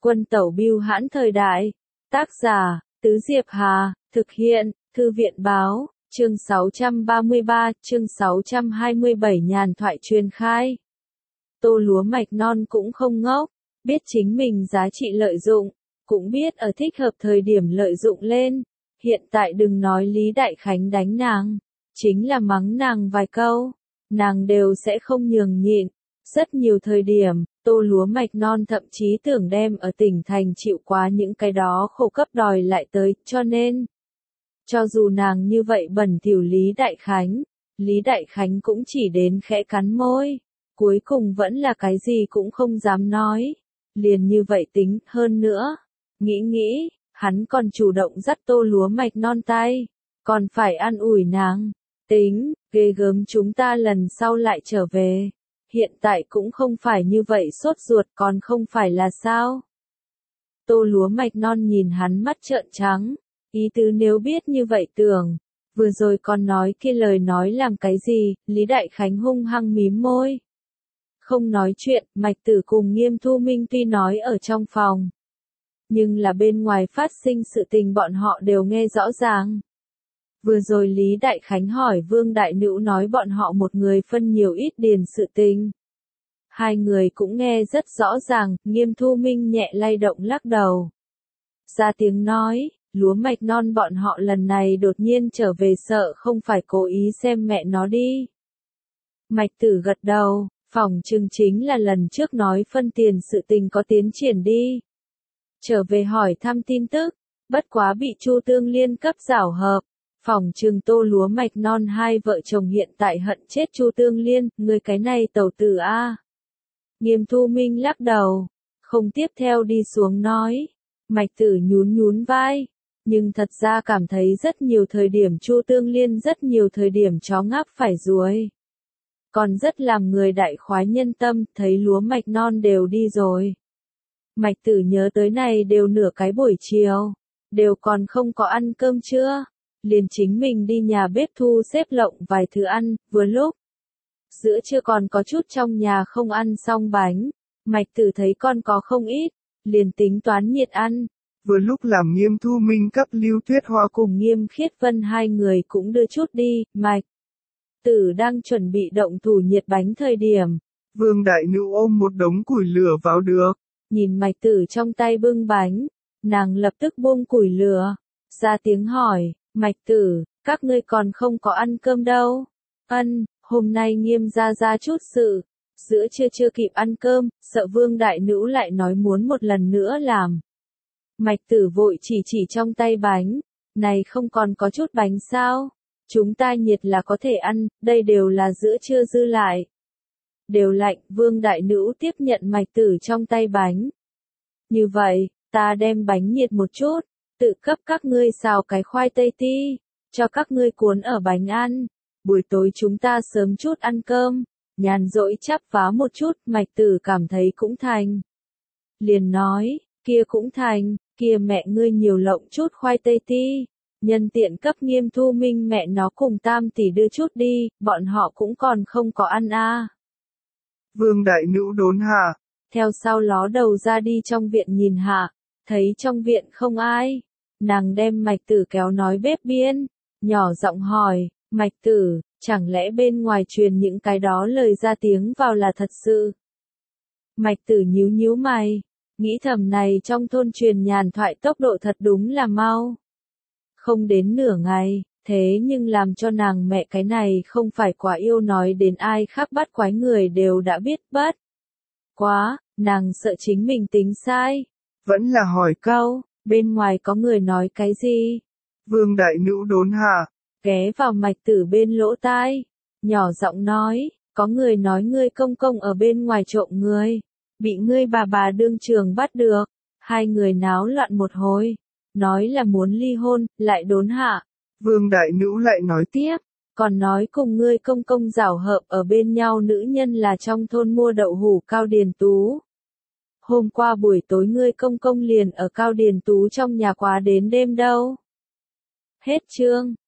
Quân tẩu bưu hãn thời đại. Tác giả, Tứ Diệp Hà, thực hiện, Thư viện báo, chương 633, chương 627 nhàn thoại truyền khai. Tô lúa mạch non cũng không ngốc, biết chính mình giá trị lợi dụng, cũng biết ở thích hợp thời điểm lợi dụng lên. Hiện tại đừng nói Lý Đại Khánh đánh nàng, chính là mắng nàng vài câu, nàng đều sẽ không nhường nhịn. Rất nhiều thời điểm, Tô lúa mạch non thậm chí tưởng đem ở tỉnh thành chịu quá những cái đó khổ cấp đòi lại tới, cho nên, cho dù nàng như vậy bẩn thỉu Lý Đại Khánh cũng chỉ đến khẽ cắn môi, cuối cùng vẫn là cái gì cũng không dám nói, liền như vậy tính. Hơn nữa, nghĩ, hắn còn chủ động dắt Tô lúa mạch non tay, còn phải an ủi nàng, tính, ghê gớm, chúng ta lần sau lại trở về. Hiện tại cũng không phải như vậy sốt ruột, còn không phải là sao? Tô lúa mạch non nhìn hắn mắt trợn trắng, ý tứ nếu biết như vậy tưởng, vừa rồi còn nói kia lời nói làm cái gì? Lý Đại Khánh hung hăng mím môi. Không nói chuyện, Mạch Tử cùng Nghiêm Thu Minh tuy nói ở trong phòng, nhưng là bên ngoài phát sinh sự tình bọn họ đều nghe rõ ràng. Vừa rồi Lý Đại Khánh hỏi Vương Đại Nữu nói bọn họ một người phân nhiều ít điền sự tình. Hai người cũng nghe rất rõ ràng. Nghiêm Thu Minh nhẹ lay động lắc đầu, ra tiếng nói, lúa mạch non bọn họ lần này đột nhiên trở về sợ không phải cố ý xem mẹ nó đi. Mạch Tử gật đầu, phỏng chừng chính là lần trước nói phân tiền sự tình có tiến triển đi. Trở về hỏi thăm tin tức, bất quá bị Chu Tương Liên cấp giảo hợp. Phỏng chừng Tô lúa mạch non hai vợ chồng hiện tại hận chết Chu Tương Liên, người cái này tẩu tử a. Nghiêm Thu Minh lắc đầu, không tiếp theo đi xuống nói. Mạch Tử nhún vai, nhưng thật ra cảm thấy rất nhiều thời điểm Chu Tương Liên rất nhiều thời điểm chó ngáp phải ruồi. Còn rất làm người đại khoái nhân tâm, thấy lúa mạch non đều đi rồi. Mạch Tử nhớ tới này đều nửa cái buổi chiều, đều còn không có ăn cơm trưa. Liền chính mình đi nhà bếp thu xếp lộng vài thứ ăn, vừa lúc giữa trưa còn có chút trong nhà không ăn xong bánh, Mạch Tử thấy con có không ít, liền tính toán nhiệt ăn. Vừa lúc làm Nghiêm Thu Minh cấp Lưu Tuyết Hoa cùng Nghiêm Khiết Vân hai người cũng đưa chút đi. Mạch Tử đang chuẩn bị động thủ nhiệt bánh thời điểm, Vương Đại Nữu ôm một đống củi lửa vào được. Nhìn Mạch Tử trong tay bưng bánh, nàng lập tức buông củi lửa, ra tiếng hỏi, Mạch Tử, các ngươi còn không có ăn cơm đâu. Ân, hôm nay Nghiêm ra chút sự, giữa trưa chưa kịp ăn cơm, sợ Vương Đại Nữu lại nói muốn một lần nữa làm. Mạch Tử vội chỉ trong tay bánh, này không còn có chút bánh sao? Chúng ta nhiệt là có thể ăn, đây đều là giữa trưa dư lại. Đều lạnh. Vương Đại Nữu tiếp nhận Mạch Tử trong tay bánh. Như vậy, ta đem bánh nhiệt một chút, tự cấp các ngươi xào cái khoai tây ti, cho các ngươi cuốn ở bánh ăn. Buổi tối chúng ta sớm chút ăn cơm, nhàn rỗi chắp vá một chút. Mạch Tử cảm thấy cũng thành. Liền nói, kia cũng thành, kia mẹ ngươi nhiều lộng chút khoai tây ti, nhân tiện cấp Nghiêm Thu Minh mẹ nó cùng Tam tỷ đưa chút đi, bọn họ cũng còn không có ăn a. Vương Đại Nữu đốn hạ, theo sau ló đầu ra đi trong viện nhìn hạ, thấy trong viện không ai, nàng đem Mạch Tử kéo nói bếp biên, nhỏ giọng hỏi, Mạch Tử, chẳng lẽ bên ngoài truyền những cái đó lời ra tiếng vào là thật sự? Mạch Tử nhíu mày, nghĩ thầm này trong thôn truyền nhàn thoại tốc độ thật đúng là mau. Không đến nửa ngày, thế nhưng làm cho nàng mẹ cái này không phải quá yêu nói đến ai khác bắt quái người đều đã biết bất. Quá, nàng sợ chính mình tính sai. Vẫn là hỏi câu, bên ngoài có người nói cái gì? Vương Đại Nữu đốn hạ, ghé vào Mạch Tử bên lỗ tai, nhỏ giọng nói, có người nói ngươi công công ở bên ngoài trộm người, bị ngươi bà đương trường bắt được, hai người náo loạn một hồi, nói là muốn ly hôn, lại đốn hạ. Vương Đại Nữu lại nói tiếp, còn nói cùng ngươi công công giảo hợp ở bên nhau nữ nhân là trong thôn mua đậu hủ Cao Điền Tú. Hôm qua buổi tối ngươi công công liền ở Cao Điền Tú trong nhà quá đến đêm đâu. Hết chương.